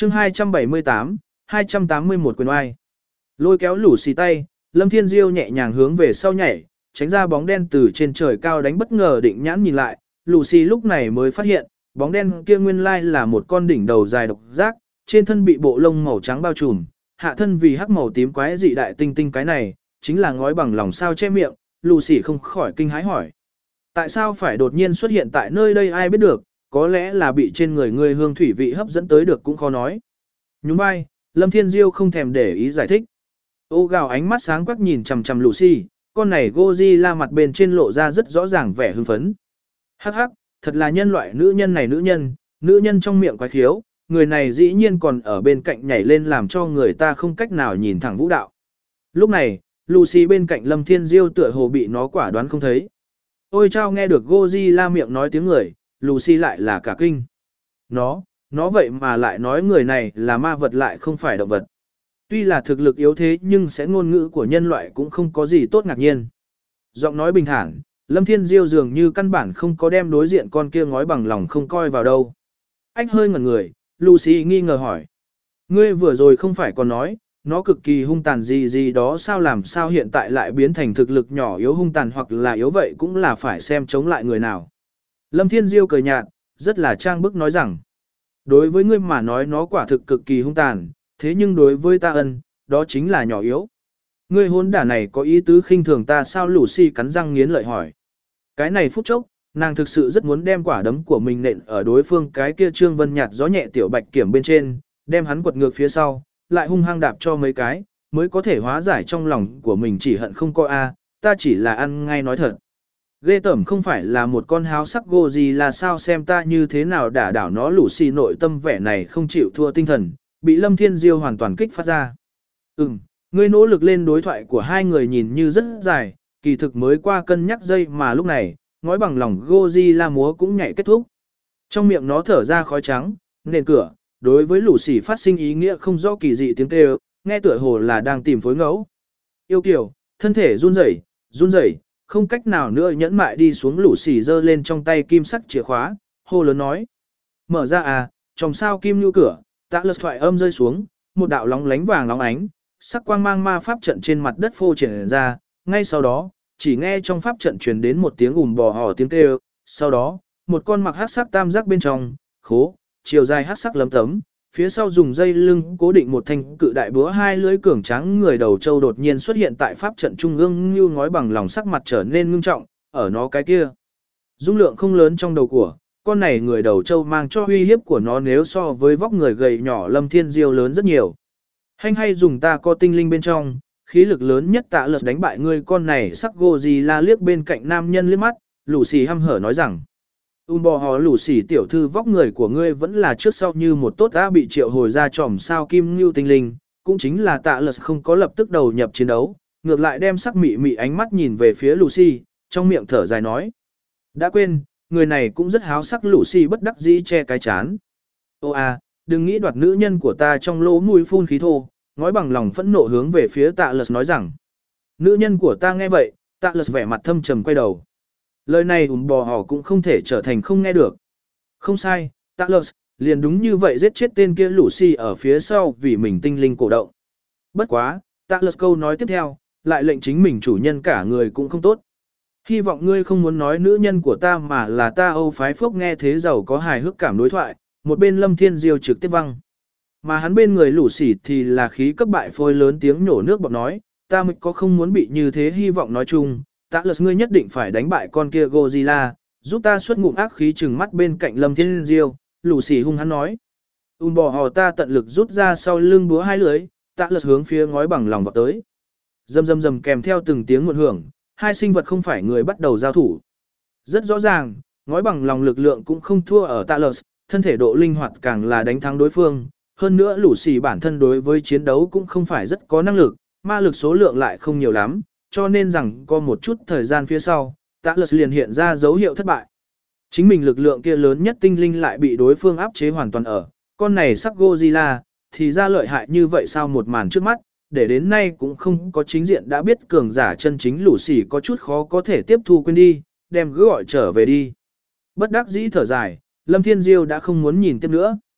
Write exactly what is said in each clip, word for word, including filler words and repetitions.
chương hai trăm bảy mươi tám, hai trăm tám mươi mốt quyền oai. Lôi kéo lũ xì tay, Lâm Thiên Diêu nhẹ nhàng hướng về sau nhảy, tránh ra bóng đen từ trên trời cao đánh bất ngờ định nhãn nhìn lại, lũ xì lúc này mới phát hiện, bóng đen kia nguyên lai là một con đỉnh đầu dài độc giác, trên thân bị bộ lông màu trắng bao trùm, hạ thân vì hắc màu tím quái dị đại tinh tinh cái này, chính là ngói bằng lòng sao che miệng, lũ xì không khỏi kinh hãi hỏi. Tại sao phải đột nhiên xuất hiện tại nơi đây ai biết được, có lẽ là bị trên người người hương thủy vị hấp dẫn tới được cũng khó nói. Nhún vai, Lâm Thiên Diêu không thèm để ý giải thích. Ô gào ánh mắt sáng quắc nhìn chằm chằm Lucy, con này Godzilla mặt bên trên lộ ra rất rõ ràng vẻ hưng phấn. Hắc hắc, thật là nhân loại nữ nhân này nữ nhân, nữ nhân trong miệng quái khiếu, người này dĩ nhiên còn ở bên cạnh nhảy lên làm cho người ta không cách nào nhìn thẳng vũ đạo. Lúc này, Lucy bên cạnh Lâm Thiên Diêu tựa hồ bị nó quả đoán không thấy. Ôi chao nghe được Godzilla miệng nói tiếng người, Lucy lại là cả kinh. Nó, nó vậy mà lại nói người này là ma vật lại không phải động vật. Tuy là thực lực yếu thế nhưng sẽ ngôn ngữ của nhân loại cũng không có gì tốt ngạc nhiên. Giọng nói bình thản, Lâm Thiên Diêu dường như căn bản không có đem đối diện con kia ngói bằng lòng không coi vào đâu. Ách hơi ngẩn người, Lucy nghi ngờ hỏi. Ngươi vừa rồi không phải còn nói, nó cực kỳ hung tàn gì gì đó sao làm sao hiện tại lại biến thành thực lực nhỏ yếu hung tàn hoặc là yếu vậy cũng là phải xem chống lại người nào. Lâm Thiên Diêu cười nhạt, rất là trang bức nói rằng. Đối với ngươi mà nói nó quả thực cực kỳ hung tàn, thế nhưng đối với ta ân, đó chính là nhỏ yếu. Ngươi hôn đả này có ý tứ khinh thường ta sao Lucy cắn răng nghiến lợi hỏi. Cái này phút chốc, nàng thực sự rất muốn đem quả đấm của mình nện ở đối phương cái kia Trương Vân nhạt gió nhẹ tiểu bạch kiểm bên trên, đem hắn quật ngược phía sau, lại hung hăng đạp cho mấy cái, mới có thể hóa giải trong lòng của mình chỉ hận không coi a, ta chỉ là ăn ngay nói thật. Ghê tởm không phải là một con háo sắc gô gì là sao xem ta như thế nào đả đảo nó Lucy nội tâm vẻ này không chịu thua tinh thần, bị Lâm Thiên Diêu hoàn toàn kích phát ra. Ừm, ngươi nỗ lực lên đối thoại của hai người nhìn như rất dài, kỳ thực mới qua cân nhắc giây mà lúc này, ngói bằng lòng Godzilla múa cũng nhảy kết thúc. Trong miệng nó thở ra khói trắng, nền cửa, đối với Lucy phát sinh ý nghĩa không rõ kỳ dị tiếng kêu, nghe tựa hồ là đang tìm phối ngẫu. Yêu kiều, thân thể run rẩy, run rẩy, không cách nào nữa nhẫn mại đi xuống Lucy giơ lên trong tay kim sắc chìa khóa, hô lớn nói. Mở ra à, trong sao kim như cửa, tạ lật thoại âm rơi xuống, một đạo lóng lánh vàng lóng ánh, sắc quang mang ma pháp trận trên mặt đất phô triển ra, ngay sau đó, chỉ nghe trong pháp trận truyền đến một tiếng ùm bò hò tiếng kêu, sau đó, một con mặc hắc sắc tam giác bên trong, khố, chiều dài hắc sắc lấm tấm, phía sau dùng dây lưng cố định một thanh cự đại búa hai lưỡi cường tráng người đầu trâu đột nhiên xuất hiện tại pháp trận trung ương như ngói bằng lòng sắc mặt trở nên ngưng trọng, ở nó cái kia. Dung lượng không lớn trong đầu của, con này người đầu trâu mang cho uy hiếp của nó nếu so với vóc người gầy nhỏ Lâm Thiên Diêu lớn rất nhiều. Hành hay dùng ta có tinh linh bên trong, khí lực lớn nhất tạ lật đánh bại ngươi con này sắc Godzilla liếc bên cạnh nam nhân liếc mắt, Lucy hăm hở nói rằng. Um bò hò Lucy tiểu thư vóc người của ngươi vẫn là trước sau như một tốt đã bị triệu hồi ra tròm sao kim ngưu tinh linh, cũng chính là tạ lật không có lập tức đầu nhập chiến đấu, ngược lại đem sắc mị mị ánh mắt nhìn về phía Lucy, trong miệng thở dài nói. Đã quên, người này cũng rất háo sắc Lucy bất đắc dĩ che cái chán. Ô à, đừng nghĩ đoạt nữ nhân của ta trong lỗ mũi phun khí thô, ngói bằng lòng phẫn nộ hướng về phía tạ lật nói rằng. Nữ nhân của ta nghe vậy, tạ lật vẻ mặt thâm trầm quay đầu. Lời này ùm bò hò cũng không thể trở thành không nghe được. Không sai, tạ lật, liền đúng như vậy giết chết tên kia Lucy ở phía sau vì mình tinh linh cổ động. Bất quá, tạ lật câu nói tiếp theo, lại lệnh chính mình chủ nhân cả người cũng không tốt. Hy vọng ngươi không muốn nói nữ nhân của ta mà là ta Âu phái phúc nghe thế giàu có hài hước cảm đối thoại, một bên Lâm Thiên Diêu trực tiếp văng. Mà hắn bên người lũ xỉ thì là khí cấp bại phôi lớn tiếng nhổ nước bọt nói, ta mới có không muốn bị như thế hy vọng nói chung, tạ lật ngươi nhất định phải đánh bại con kia Godzilla, giúp ta xuất ngụm ác khí trừng mắt bên cạnh Lâm Thiên Diêu, lũ xỉ hung hắn nói. Um bò hò ta tận lực rút ra sau lưng búa hai lưới, tạ lật hướng phía ngói bằng lòng vào tới. Dầm dầm dầm kèm theo từng tiếng muộn hưởng, hai sinh vật không phải người bắt đầu giao thủ. Rất rõ ràng, ngói bằng lòng lực lượng cũng không thua ở tạ lật, thân thể độ linh hoạt càng là đánh thắng đối phương. Hơn nữa lũ xỉ bản thân đối với chiến đấu cũng không phải rất có năng lực, ma lực số lượng lại không nhiều lắm, cho nên rằng có một chút thời gian phía sau, tạ lật liền hiện ra dấu hiệu thất bại. Chính mình lực lượng kia lớn nhất tinh linh lại bị đối phương áp chế hoàn toàn ở, con này sắc Godzilla, thì ra lợi hại như vậy sao một màn trước mắt, để đến nay cũng không có chính diện đã biết cường giả chân chính lũ xỉ có chút khó có thể tiếp thu quên đi, đem cứ gọi trở về đi. Bất đắc dĩ thở dài, Lâm Thiên Diêu đã không muốn nhìn tiếp nữa.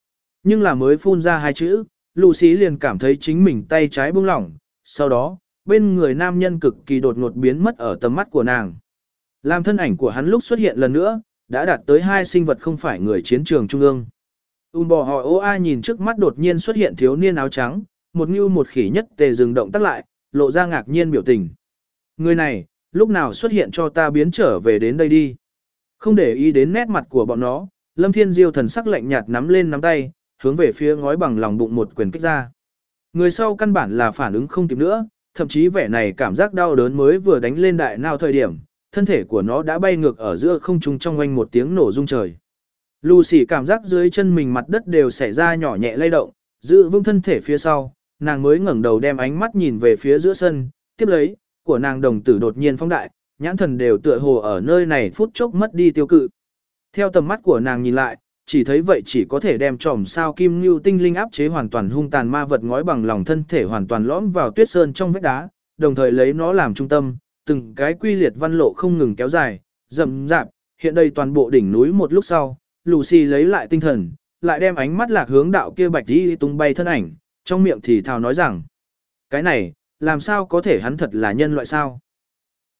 Nhưng là mới phun ra hai chữ, Lucy liền cảm thấy chính mình tay trái buông lỏng, sau đó, bên người nam nhân cực kỳ đột ngột biến mất ở tầm mắt của nàng. Làm thân ảnh của hắn lúc xuất hiện lần nữa, đã đạt tới hai sinh vật không phải người chiến trường trung ương. Um bò hỏi ô ai nhìn trước mắt đột nhiên xuất hiện thiếu niên áo trắng, một ngưu một khỉ nhất tề dừng động tác lại, lộ ra ngạc nhiên biểu tình. Người này, lúc nào xuất hiện cho ta biến trở về đến đây đi. Không để ý đến nét mặt của bọn nó, Lâm Thiên Diêu thần sắc lạnh nhạt nắm lên nắm tay, hướng về phía ngói bằng lòng bụng một quyền kích ra. Người sau căn bản là phản ứng không kịp nữa, thậm chí vẻ này cảm giác đau đớn mới vừa đánh lên đại nào thời điểm, thân thể của nó đã bay ngược ở giữa không trung trong oanh một tiếng nổ rung trời. Lucy cảm giác dưới chân mình mặt đất đều xảy ra nhỏ nhẹ lay động, giữ vững thân thể phía sau, nàng mới ngẩng đầu đem ánh mắt nhìn về phía giữa sân, tiếp lấy, của nàng đồng tử đột nhiên phóng đại, nhãn thần đều tựa hồ ở nơi này phút chốc mất đi tiêu cự. Theo tầm mắt của nàng nhìn lại, chỉ thấy vậy chỉ có thể đem tròm sao kim lưu tinh linh áp chế hoàn toàn hung tàn ma vật ngói bằng lòng thân thể hoàn toàn lõm vào tuyết sơn trong vách đá, đồng thời lấy nó làm trung tâm, từng cái quy liệt văn lộ không ngừng kéo dài, rậm rạp, hiện đây toàn bộ đỉnh núi một lúc sau, Lucy lấy lại tinh thần, lại đem ánh mắt lạc hướng đạo kia bạch đi tung bay thân ảnh, trong miệng thì thào nói rằng, cái này, làm sao có thể hắn thật là nhân loại sao?